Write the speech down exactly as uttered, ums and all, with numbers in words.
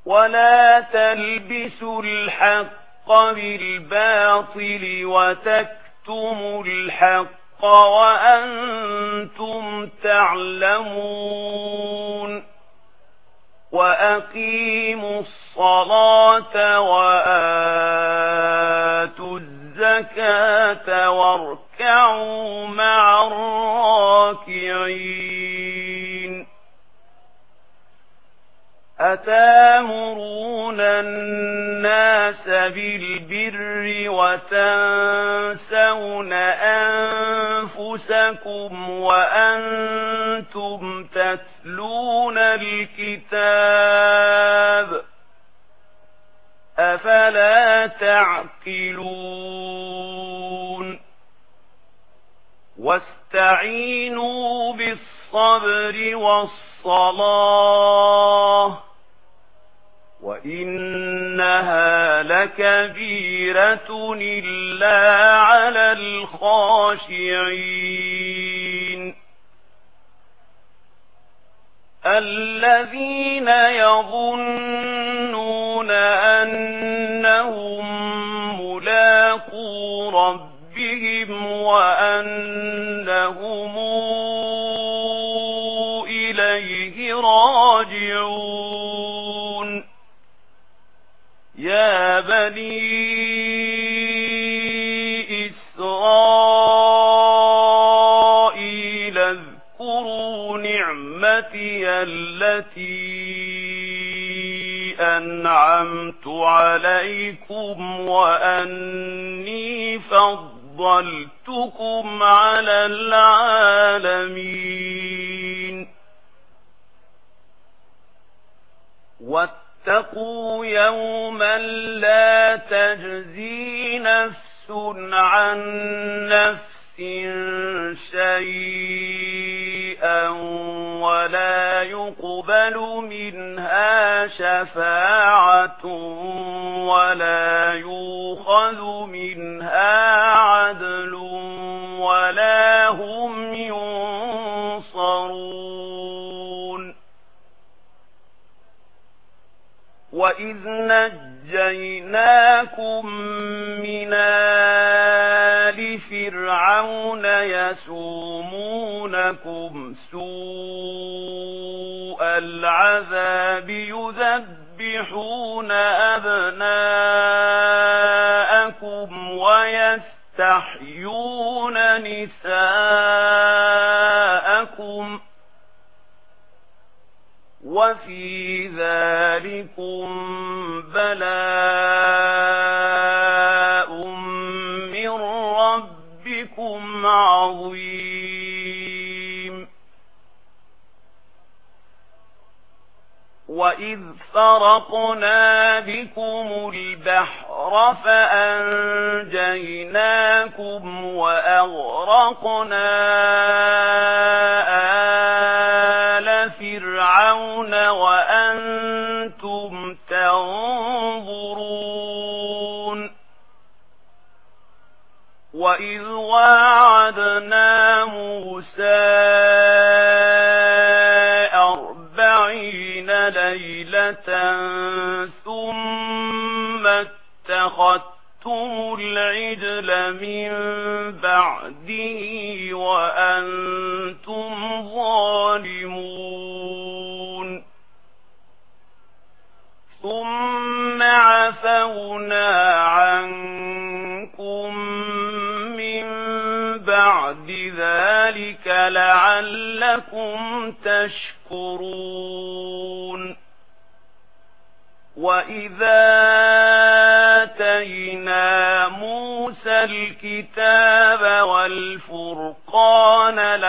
ولا تلبسوا الحق بالباطل وتكتموا الحق وأنتم تعلمون وأقيموا الصلاة وآتوا الزكاة واركعوا مع الراكعين أتامرون الناس بالبر وتنسون أنفسكم وأنتم تتلون الكتاب أفلا تعقلون واستعينوا بالصبر والصلاة وإنها لكبيرة إلا على الخاشعين الذين يظنون أنهم ملاقو ربهم وأنهم إليه راجعون يا بني إسرائيل اذكروا نعمتي التي أنعمت عليكم وأني فضلتكم على العالمين واتقوا يوما لا تجزي نفس عن نفس شيئا ولا يقبل منها شفاعة ولا يؤخذ منها عدل ولا هم ينصرون وإذ نجيناكم من آل فرعون يسومونكم سوء العذاب يذبحون أبناءكم ويستحيون نساءكم وفي ذلكم بلاء من ربكم عظيم وإذ فرقنا بكم البحر فأنجيناكم وأغرقنا آل فرعون وأنتم تنظرون وإذ واعدنا موسى أربعين ليلة ثم اتخذتم العجل من بعده وأنتم ظالمون ثم عفونا عنكم من بعد ذلك لعلكم تشكرون وإذا آتينا موسى الكتاب والفرقان